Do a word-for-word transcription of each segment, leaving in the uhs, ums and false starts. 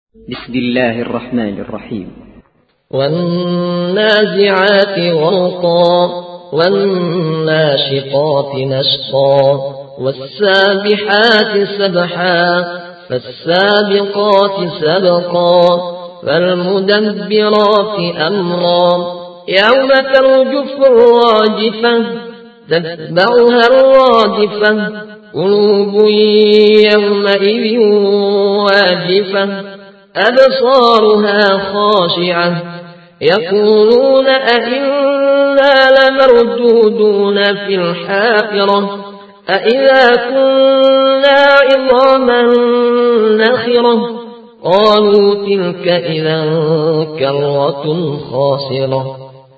بسم الله الرحمن الرحيم. والنازعات غرقا والناشطات نشطا والسابحات سبحا فالسابقات سبقا فالمدبرات أمرا يوم ترجف الراجفة تتبعها الرادفة قلوب يومئذ واجفة أبصارها خاشعة يقولون أئنا لمردودون في الحافرة أئذا كنا عظاما نخرة قالوا تلك إذا كرة خاسرة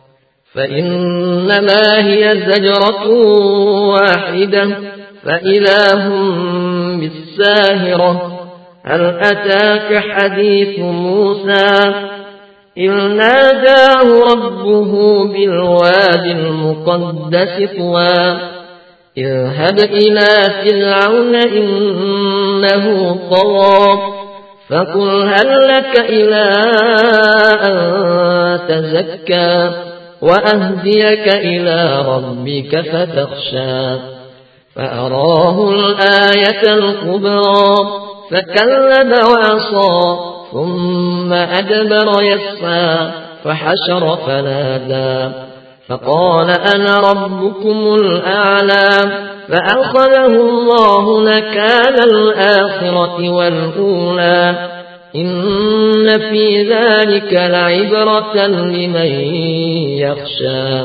فإنما هي زجرة واحدة فإذا هم بالساهرة هل أتاك حديث موسى إذ ناداه ربه بالوادي المقدس طوى اذهب إلى فرعون إنه طغى فقل هل لك إلى أن تزكى وأهديك إلى ربك فتخشى فأراه الآية الكبرى فكذب وعصى ثم أدبر يسعى فحشر فنادى فقال أنا ربكم الأعلى فأخذه الله نكال الآخرة والأولى إن في ذلك لعبرة لمن يخشى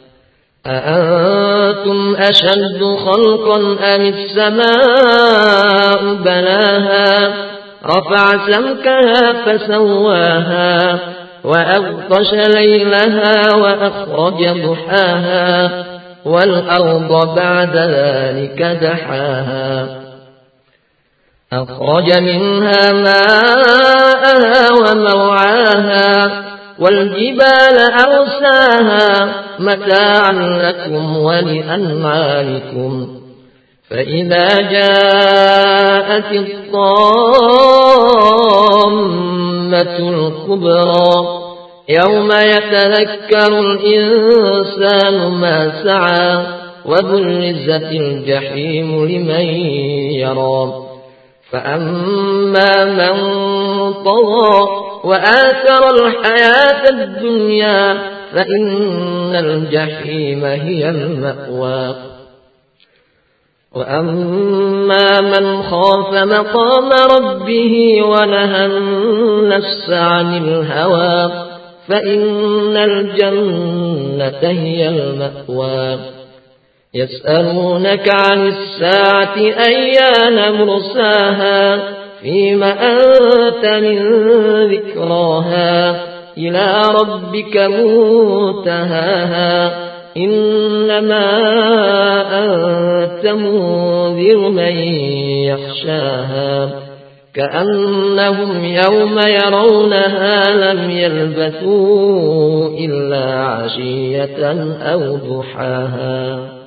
أأنتم أشد خلقا أم السماء بناها رفع سمكها فسواها وأغطش ليلها وأخرج ضحاها والأرض بعد ذلك دحاها أخرج منها ماءها ومرعاها والجبال أرساها متاعا لكم ولأنعامكم فإذا جاءت الطامة الكبرى يوم يتذكر الإنسان ما سعى وبرزت الجحيم لمن يرى فأما من طغى وآثر الحياة الدنيا فإن الجحيم هي المأوى وأما من خاف مقام ربه ونهى النفس عن الهوى فإن الجنة هي المأوى يسألونك عن الساعة أيان مرساها فيما أنت من ذكراها إلى ربك منتهاها إنما أنت منذر من يخشاها كأنهم يوم يرونها لم يلبثوا إلا عشية أو ضحاها.